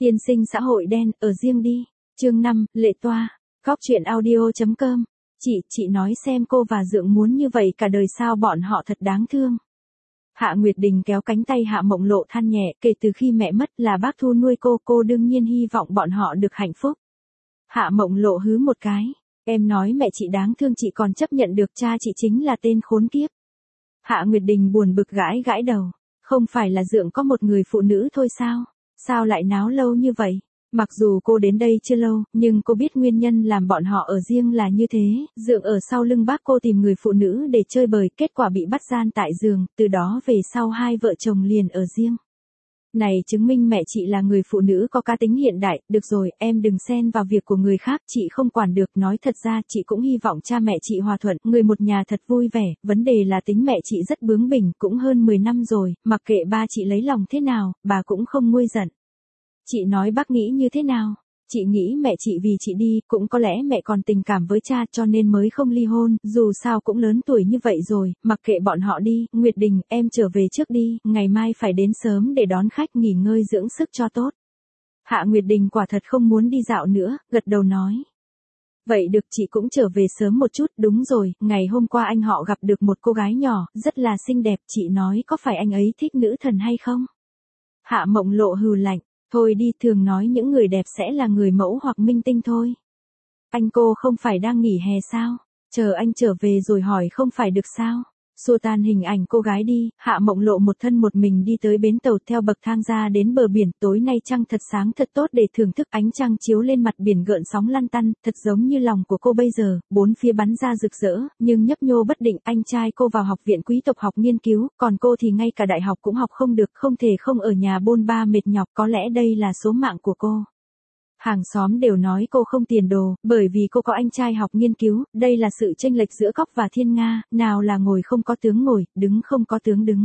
Tiên sinh xã hội đen, ở riêng đi. Chương 5, Lệ Toa. Góc truyện audio.com. Chị nói xem cô và Dượng muốn như vậy cả đời sao, bọn họ thật đáng thương. Hạ Nguyệt Đình kéo cánh tay Hạ Mộng Lộ than nhẹ, kể từ khi mẹ mất là bác Thu nuôi cô đương nhiên hy vọng bọn họ được hạnh phúc. Hạ Mộng Lộ hứ một cái, em nói mẹ chị đáng thương chị còn chấp nhận được, cha chị chính là tên khốn kiếp. Hạ Nguyệt Đình buồn bực gãi gãi đầu, không phải là Dượng có một người phụ nữ thôi sao? Sao lại náo lâu như vậy? Mặc dù cô đến đây chưa lâu, nhưng cô biết nguyên nhân làm bọn họ ở riêng là như thế, Dượng ở sau lưng bác cô tìm người phụ nữ để chơi bời, kết quả bị bắt gian tại giường, từ đó về sau hai vợ chồng liền ở riêng. Này chứng minh mẹ chị là người phụ nữ có cá tính hiện đại, được rồi, em đừng xen vào việc của người khác, chị không quản được, nói thật ra chị cũng hy vọng cha mẹ chị hòa thuận, người một nhà thật vui vẻ, vấn đề là tính mẹ chị rất bướng bỉnh, cũng hơn 10 năm rồi, mặc kệ ba chị lấy lòng thế nào, bà cũng không nguôi giận. Chị nói bác nghĩ như thế nào? Chị nghĩ mẹ chị vì chị đi, cũng có lẽ mẹ còn tình cảm với cha cho nên mới không ly hôn, dù sao cũng lớn tuổi như vậy rồi, mặc kệ bọn họ đi, Nguyệt Đình, em trở về trước đi, ngày mai phải đến sớm để đón khách, nghỉ ngơi dưỡng sức cho tốt. Hạ Nguyệt Đình quả thật không muốn đi dạo nữa, gật đầu nói. Vậy được, chị cũng trở về sớm một chút, đúng rồi, ngày hôm qua anh họ gặp được một cô gái nhỏ, rất là xinh đẹp, chị nói có phải anh ấy thích nữ thần hay không? Hạ Mộng Lộ hừ lạnh. Thôi đi, thường nói những người đẹp sẽ là người mẫu hoặc minh tinh thôi. Anh cô không phải đang nghỉ hè sao? Chờ anh trở về rồi hỏi không phải được sao? Xua tan hình ảnh cô gái đi, Hạ Mộng Lộ một thân một mình đi tới bến tàu, theo bậc thang ra đến bờ biển, tối nay trăng thật sáng thật tốt để thưởng thức, ánh trăng chiếu lên mặt biển gợn sóng lăn tăn, thật giống như lòng của cô bây giờ, bốn phía bắn ra rực rỡ, nhưng nhấp nhô bất định. Anh trai cô vào học viện quý tộc học nghiên cứu, còn cô thì ngay cả đại học cũng học không được, không thể không ở nhà bôn ba mệt nhọc, có lẽ đây là số mạng của cô. Hàng xóm đều nói cô không tiền đồ, bởi vì cô có anh trai học nghiên cứu, đây là sự chênh lệch giữa cóc và thiên nga, nào là ngồi không có tướng ngồi, đứng không có tướng đứng.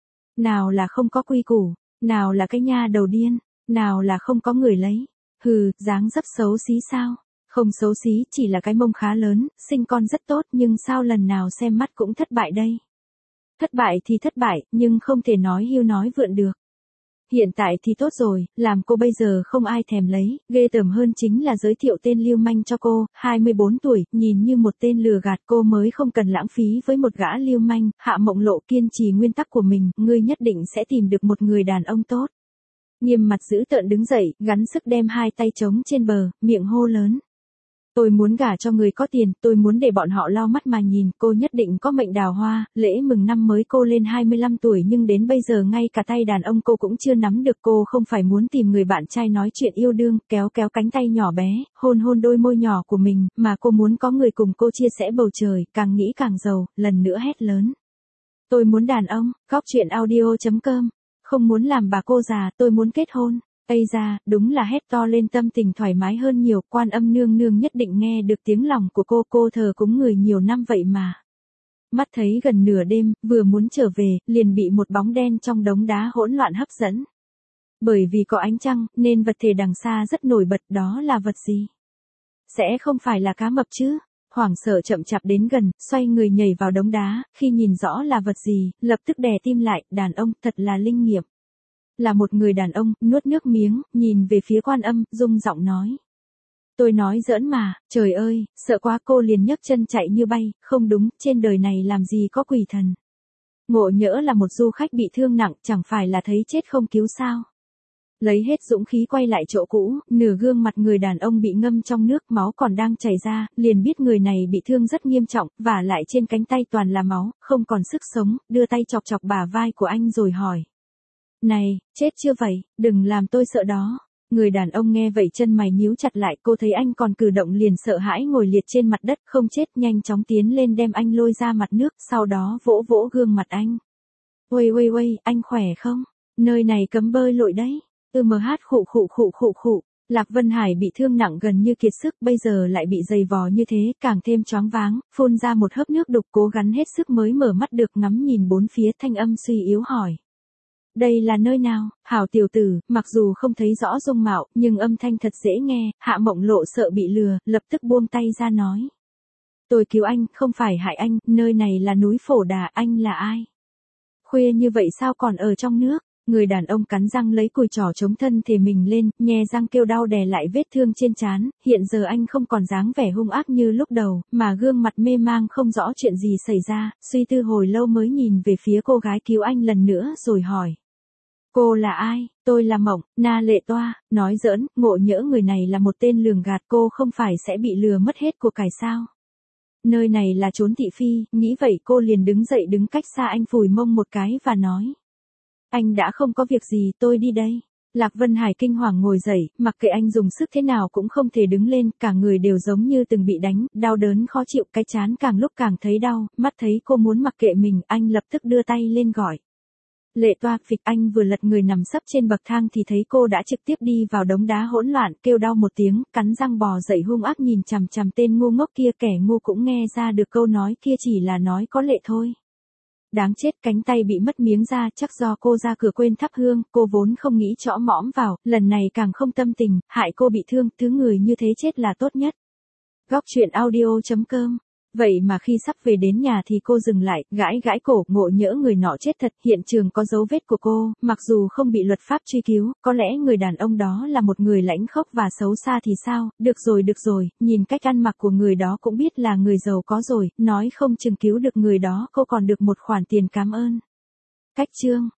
Nào là không có quy củ, nào là cái nha đầu điên, nào là không có người lấy. Hừ, dáng dấp xấu xí sao? Không xấu xí, chỉ là cái mông khá lớn, sinh con rất tốt, nhưng sao lần nào xem mắt cũng thất bại đây? Thất bại thì thất bại, nhưng không thể nói hưu nói vượn được. Hiện tại thì tốt rồi, làm cô bây giờ không ai thèm lấy, ghê tởm hơn chính là giới thiệu tên lưu manh cho cô, 24 tuổi, nhìn như một tên lừa gạt, cô mới không cần lãng phí với một gã lưu manh. Hạ Mộng Lộ kiên trì nguyên tắc của mình, ngươi nhất định sẽ tìm được một người đàn ông tốt. Nghiêm mặt dữ tợn đứng dậy, gắng sức đem hai tay trống trên bờ, miệng hô lớn. Tôi muốn gả cho người có tiền, tôi muốn để bọn họ lau mắt mà nhìn, cô nhất định có mệnh đào hoa. Lễ mừng năm mới cô lên 25 tuổi nhưng đến bây giờ ngay cả tay đàn ông cô cũng chưa nắm được. Cô không phải muốn tìm người bạn trai nói chuyện yêu đương, kéo cánh tay nhỏ bé, hôn đôi môi nhỏ của mình, mà cô muốn có người cùng cô chia sẻ bầu trời, càng nghĩ càng giàu, lần nữa hét lớn. Tôi muốn đàn ông, góc truyện audio.com, không muốn làm bà cô già, tôi muốn kết hôn. Ây ra, đúng là hét to lên tâm tình thoải mái hơn nhiều, Quan Âm nương nương nhất định nghe được tiếng lòng của cô thờ cúng người nhiều năm vậy mà. Mắt thấy gần nửa đêm, vừa muốn trở về, liền bị một bóng đen trong đống đá hỗn loạn hấp dẫn. Bởi vì có ánh trăng, nên vật thể đằng xa rất nổi bật, đó là vật gì? Sẽ không phải là cá mập chứ? Hoảng sợ chậm chạp đến gần, xoay người nhảy vào đống đá, khi nhìn rõ là vật gì, lập tức đè tim lại, đàn ông, thật là linh nghiệm. Là một người đàn ông, nuốt nước miếng, nhìn về phía Quan Âm, rung giọng nói. Tôi nói giỡn mà, trời ơi, sợ quá, cô liền nhấc chân chạy như bay, không đúng, trên đời này làm gì có quỷ thần. Ngộ nhỡ là một du khách bị thương nặng, chẳng phải là thấy chết không cứu sao. Lấy hết dũng khí quay lại chỗ cũ, nửa gương mặt người đàn ông bị ngâm trong nước, máu còn đang chảy ra, liền biết người này bị thương rất nghiêm trọng, và lại trên cánh tay toàn là máu, không còn sức sống, đưa tay chọc chọc bả vai của anh rồi hỏi. Này, chết chưa vậy, đừng làm tôi sợ đó. Người đàn ông nghe vậy chân mày nhíu chặt lại, cô thấy anh còn cử động liền sợ hãi ngồi liệt trên mặt đất, không chết, nhanh chóng tiến lên đem anh lôi ra mặt nước, sau đó vỗ vỗ gương mặt anh. Uây, anh khỏe không? Nơi này cấm bơi lội đấy. Khụ. Lạc Vân Hải bị thương nặng gần như kiệt sức, bây giờ lại bị giày vò như thế, càng thêm choáng váng, phun ra một hớp nước đục, cố gắng hết sức mới mở mắt được, ngắm nhìn bốn phía, thanh âm suy yếu hỏi. Đây là nơi nào? Hảo tiểu tử, mặc dù không thấy rõ dung mạo, nhưng âm thanh thật dễ nghe. Hạ Mộng Lộ sợ bị lừa, lập tức buông tay ra nói. Tôi cứu anh, không phải hại anh, nơi này là núi Phổ Đà, anh là ai? Khuya như vậy sao còn ở trong nước? người đàn ông cắn răng lấy cùi trỏ chống thân thể mình lên, nhe răng kêu đau đè lại vết thương trên trán, hiện giờ anh không còn dáng vẻ hung ác như lúc đầu, mà gương mặt mê mang không rõ chuyện gì xảy ra, suy tư hồi lâu mới nhìn về phía cô gái cứu anh lần nữa rồi hỏi. Cô là ai? Tôi là Mộng, Na Lệ Toa, nói giỡn, ngộ nhỡ người này là một tên lường gạt, cô không phải sẽ bị lừa mất hết của cải sao? Nơi này là trốn thị phi, nghĩ vậy cô liền đứng dậy đứng cách xa anh phủi mông một cái và nói. Anh đã không có việc gì, tôi đi đây. Lạc Vân Hải kinh hoàng ngồi dậy, mặc kệ anh dùng sức thế nào cũng không thể đứng lên, cả người đều giống như từng bị đánh, đau đớn khó chịu, cái trán càng lúc càng thấy đau, mắt thấy cô muốn mặc kệ mình, anh lập tức đưa tay lên gọi. Lệ Toa, phịch, anh vừa lật người nằm sấp trên bậc thang thì thấy cô đã trực tiếp đi vào đống đá hỗn loạn, kêu đau một tiếng, cắn răng bò dậy hung ác nhìn chằm chằm tên ngu ngốc kia, kẻ ngu cũng nghe ra được câu nói kia chỉ là nói có lệ thôi. Đáng chết, cánh tay bị mất miếng da, chắc do cô ra cửa quên thắp hương, cô vốn không nghĩ chõ mõm vào, lần này càng không tâm tình, hại cô bị thương, thứ người như thế chết là tốt nhất. Góc truyện audio.com. Vậy mà khi sắp về đến nhà thì cô dừng lại, gãi gãi cổ, ngộ nhỡ người nọ chết thật, hiện trường có dấu vết của cô, mặc dù không bị luật pháp truy cứu, có lẽ người đàn ông đó là một người lãnh khốc và xấu xa thì sao, được rồi, nhìn cách ăn mặc của người đó cũng biết là người giàu có rồi, nói không chừng cứu được người đó cô còn được một khoản tiền cảm ơn. Cách chương